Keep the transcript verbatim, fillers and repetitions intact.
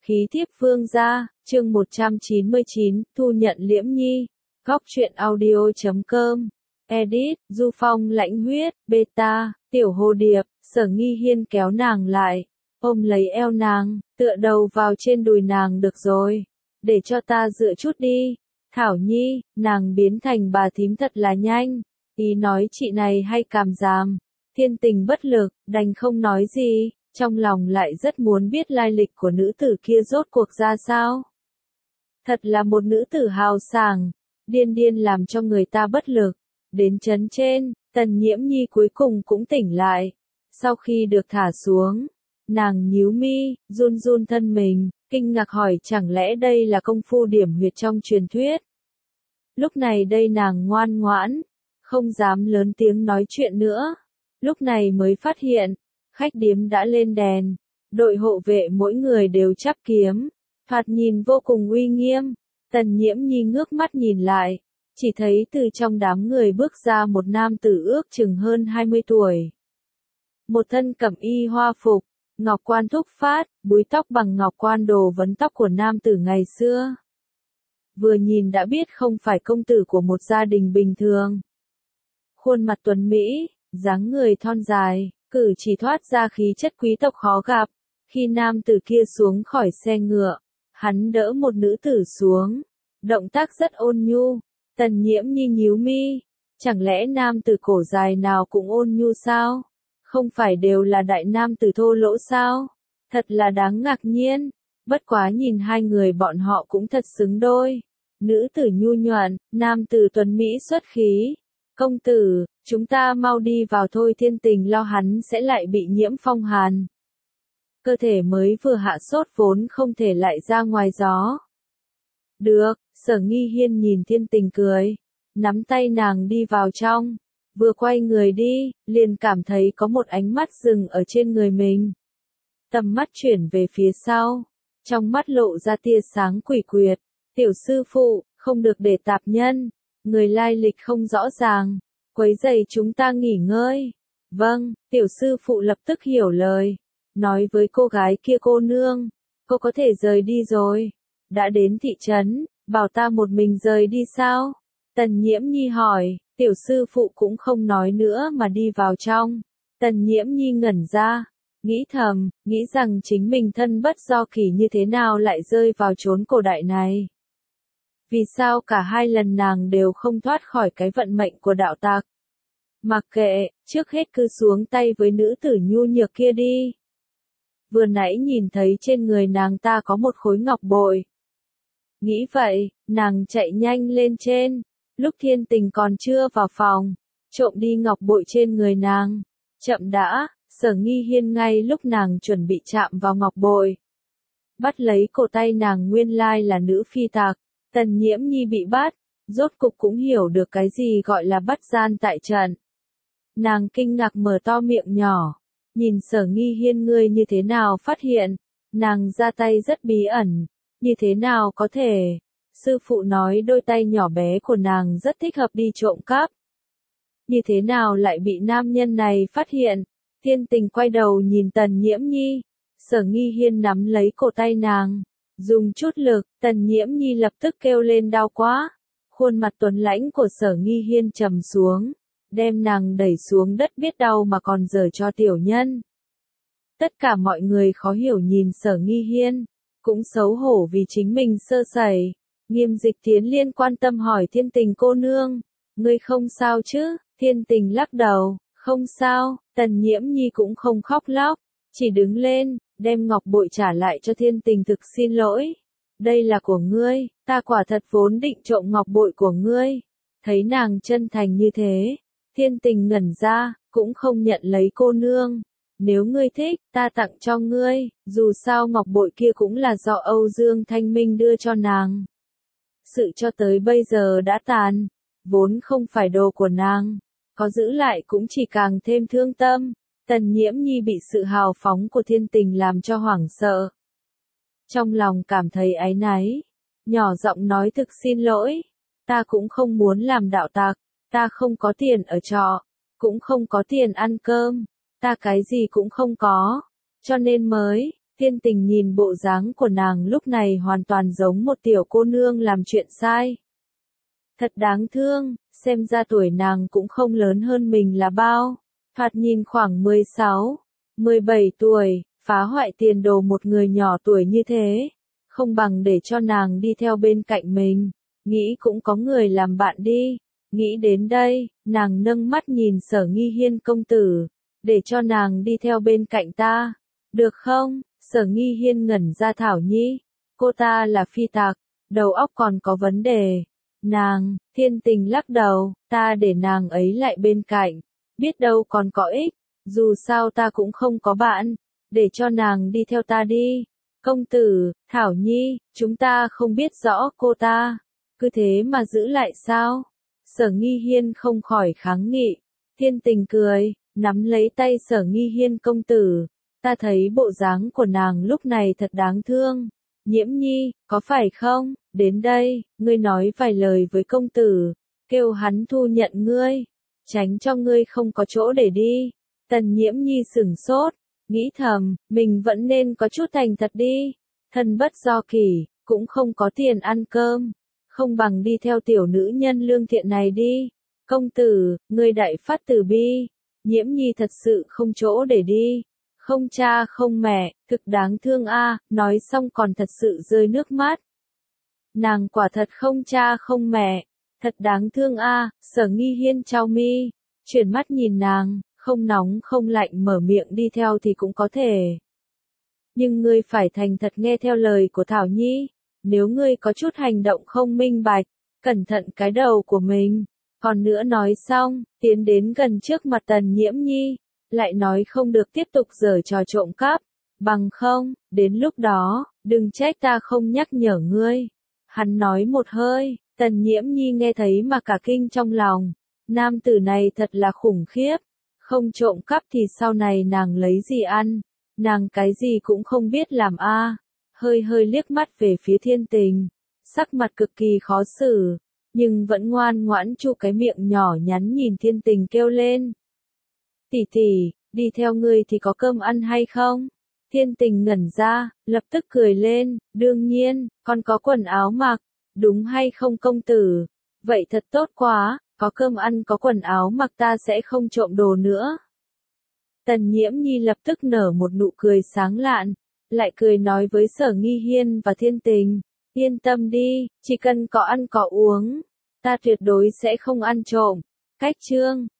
Khí thiếp vương gia, chương một trăm chín mươi chín, thu nhận Liễm Nhi. Góc truyện audio.com. Edit, Du Phong lãnh huyết, beta, tiểu hồ điệp, Sở Nghi Hiên kéo nàng lại, ôm lấy eo nàng, tựa đầu vào trên đùi nàng được rồi. Để cho ta dựa chút đi. Thảo Nhi, nàng biến thành bà thím thật là nhanh. Ý nói chị này hay cảm giảm. Thiên tình bất lực, đành không nói gì. Trong lòng lại rất muốn biết lai lịch của nữ tử kia rốt cuộc ra sao. Thật là một nữ tử hào sảng, điên điên làm cho người ta bất lực. Đến trấn trên, Tần Nhiễm Nhi cuối cùng cũng tỉnh lại. Sau khi được thả xuống, nàng nhíu mi, run run thân mình, kinh ngạc hỏi chẳng lẽ đây là công phu điểm huyệt trong truyền thuyết. Lúc này đây nàng ngoan ngoãn, không dám lớn tiếng nói chuyện nữa. Lúc này mới phát hiện, khách điếm đã lên đèn, đội hộ vệ mỗi người đều chắp kiếm, thoạt nhìn vô cùng uy nghiêm. Tần Nhiễm Nhi ngước mắt nhìn lại, chỉ thấy từ trong đám người bước ra một nam tử ước chừng hơn hai mươi tuổi. Một thân cẩm y hoa phục, ngọc quan thúc phát, búi tóc bằng ngọc quan đồ vấn tóc của nam tử ngày xưa. Vừa nhìn đã biết không phải công tử của một gia đình bình thường. Khuôn mặt tuấn mỹ, dáng người thon dài, cử chỉ thoát ra khí chất quý tộc khó gặp. Khi nam tử kia xuống khỏi xe ngựa, hắn đỡ một nữ tử xuống, động tác rất ôn nhu. Tần Nhiễm Nhi nhíu mi, chẳng lẽ nam tử cổ dài nào cũng ôn nhu sao? Không phải đều là đại nam tử thô lỗ sao? Thật là đáng ngạc nhiên. Bất quá nhìn hai người bọn họ cũng thật xứng đôi. Nữ tử nhu nhuận, nam tử tuấn mỹ xuất khí. Công tử, chúng ta mau đi vào thôi, Thiên tình lo hắn sẽ lại bị nhiễm phong hàn. Cơ thể mới vừa hạ sốt vốn không thể lại ra ngoài gió. Được, Sở Nghi Hiên nhìn Thiên tình cười, nắm tay nàng đi vào trong. Vừa quay người đi, liền cảm thấy có một ánh mắt dừng ở trên người mình. Tầm mắt chuyển về phía sau, trong mắt lộ ra tia sáng quỷ quyệt. Tiểu sư phụ, không được để tạp nhân, người lai lịch không rõ ràng, quấy rầy chúng ta nghỉ ngơi. Vâng, tiểu sư phụ lập tức hiểu lời, nói với cô gái kia, cô nương, cô có thể rời đi rồi. Đã đến thị trấn, bảo ta một mình rời đi sao? Tần Nhiễm Nhi hỏi, tiểu sư phụ cũng không nói nữa mà đi vào trong. Tần Nhiễm Nhi ngẩn ra, nghĩ thầm, nghĩ rằng chính mình thân bất do kỷ như thế nào lại rơi vào chốn cổ đại này. Vì sao cả hai lần nàng đều không thoát khỏi cái vận mệnh của đạo tặc? Mặc kệ, trước hết cứ xuống tay với nữ tử nhu nhược kia đi. Vừa nãy nhìn thấy trên người nàng ta có một khối ngọc bội. Nghĩ vậy, nàng chạy nhanh lên trên, lúc Thiên tình còn chưa vào phòng, trộm đi ngọc bội trên người nàng. Chậm đã, Sở Nghi Hiên ngay lúc nàng chuẩn bị chạm vào ngọc bội, bắt lấy cổ tay nàng, nguyên lai là nữ phi tặc. Tần Nhiễm Nhi bị bắt, rốt cục cũng hiểu được cái gì gọi là bắt gian tại trận. Nàng kinh ngạc mở to miệng nhỏ, nhìn Sở Nghi Hiên, ngươi như thế nào phát hiện? Nàng ra tay rất bí ẩn, như thế nào có thể? Sư phụ nói đôi tay nhỏ bé của nàng rất thích hợp đi trộm cắp. Như thế nào lại bị nam nhân này phát hiện? Thiên tình quay đầu nhìn Tần Nhiễm Nhi, Sở Nghi Hiên nắm lấy cổ tay nàng, dùng chút lực. Tần Nhiễm Nhi lập tức kêu lên đau quá. Khuôn mặt tuấn lãnh của Sở Nghi Hiên trầm xuống, đem nàng đẩy xuống đất, biết đau mà còn giở cho tiểu nhân. Tất cả mọi người khó hiểu nhìn Sở Nghi Hiên, cũng xấu hổ vì chính mình sơ sẩy. Nghiêm Dịch Tiến Liên quan tâm hỏi Thiên tình cô nương, ngươi không sao chứ? Thiên tình lắc đầu, không sao. Tần Nhiễm Nhi cũng không khóc lóc, chỉ đứng lên, đem ngọc bội trả lại cho Thiên tình, thực xin lỗi. Đây là của ngươi, ta quả thật vốn định trộm ngọc bội của ngươi. Thấy nàng chân thành như thế, Thiên tình ngẩn ra, cũng không nhận lấy. Cô nương, nếu ngươi thích, ta tặng cho ngươi, dù sao ngọc bội kia cũng là do Âu Dương Thanh Minh đưa cho nàng. Sự cho tới bây giờ đã tàn, vốn không phải đồ của nàng, có giữ lại cũng chỉ càng thêm thương tâm. Tần Nhiễm Nhi bị sự hào phóng của Thiên tình làm cho hoảng sợ. Trong lòng cảm thấy áy náy, nhỏ giọng nói, thực xin lỗi, ta cũng không muốn làm đạo tặc, ta không có tiền ở trọ, cũng không có tiền ăn cơm, ta cái gì cũng không có, cho nên mới, Thiên Tình nhìn bộ dáng của nàng lúc này hoàn toàn giống một tiểu cô nương làm chuyện sai. Thật đáng thương, xem ra tuổi nàng cũng không lớn hơn mình là bao. Thoạt nhìn khoảng mười sáu, mười bảy tuổi, phá hoại tiền đồ một người nhỏ tuổi như thế. Không bằng để cho nàng đi theo bên cạnh mình. Nghĩ cũng có người làm bạn đi. Nghĩ đến đây, nàng nâng mắt nhìn Sở Nghi Hiên công tử. Để cho nàng đi theo bên cạnh ta. Được không? Sở Nghi Hiên ngẩn ra Thảo Nhi. Cô ta là phi tặc, đầu óc còn có vấn đề. Nàng, Thiên Tình lắc đầu, ta để nàng ấy lại bên cạnh. Biết đâu còn có ích. Dù sao ta cũng không có bạn. Để cho nàng đi theo ta đi. Công tử, Thảo Nhi, chúng ta không biết rõ cô ta. Cứ thế mà giữ lại sao? Sở Nghi Hiên không khỏi kháng nghị. Thiên Tình cười, nắm lấy tay Sở Nghi Hiên công tử. Ta thấy bộ dáng của nàng lúc này thật đáng thương. Nhiễm Nhi, có phải không? Đến đây, ngươi nói vài lời với công tử. Kêu hắn thu nhận ngươi. Tránh cho ngươi không có chỗ để đi. Tần Nhiễm Nhi sửng sốt. Nghĩ thầm, mình vẫn nên có chút thành thật đi. Thân bất do kỷ, cũng không có tiền ăn cơm. Không bằng đi theo tiểu nữ nhân lương thiện này đi. Công tử, ngươi đại phát từ bi. Nhiễm Nhi thật sự không chỗ để đi. Không cha không mẹ, thực đáng thương a. Nói xong còn thật sự rơi nước mắt. Nàng quả thật không cha không mẹ. Thật đáng thương a. Sở Nghi Hiên chau mi. Chuyển mắt nhìn nàng. Không nóng không lạnh mở miệng đi theo thì cũng có thể. Nhưng ngươi phải thành thật nghe theo lời của Thảo Nhi. Nếu ngươi có chút hành động không minh bạch, cẩn thận cái đầu của mình. Còn nữa nói xong, tiến đến gần trước mặt Tần Nhiễm Nhi. Lại nói không được tiếp tục giở trò trộm cắp. Bằng không, đến lúc đó, đừng trách ta không nhắc nhở ngươi. Hắn nói một hơi, Tần Nhiễm Nhi nghe thấy mà cả kinh trong lòng. Nam tử này thật là khủng khiếp. Không trộm cắp thì sau này nàng lấy gì ăn? Nàng cái gì cũng không biết làm a. Hơi hơi liếc mắt về phía Thiên Tình, sắc mặt cực kỳ khó xử, nhưng vẫn ngoan ngoãn chu cái miệng nhỏ nhắn nhìn Thiên Tình kêu lên. Tỷ tỷ, đi theo ngươi thì có cơm ăn hay không? Thiên Tình ngẩn ra, lập tức cười lên, đương nhiên, còn có quần áo mặc, đúng hay không công tử? Vậy thật tốt quá. Có cơm ăn có quần áo mặc ta sẽ không trộm đồ nữa. Tần Nhiễm Nhi lập tức nở một nụ cười sáng lạn, lại cười nói với Sở Nghi Hiên và Thiên Tình. Yên tâm đi, chỉ cần có ăn có uống, ta tuyệt đối sẽ không ăn trộm. Cách chương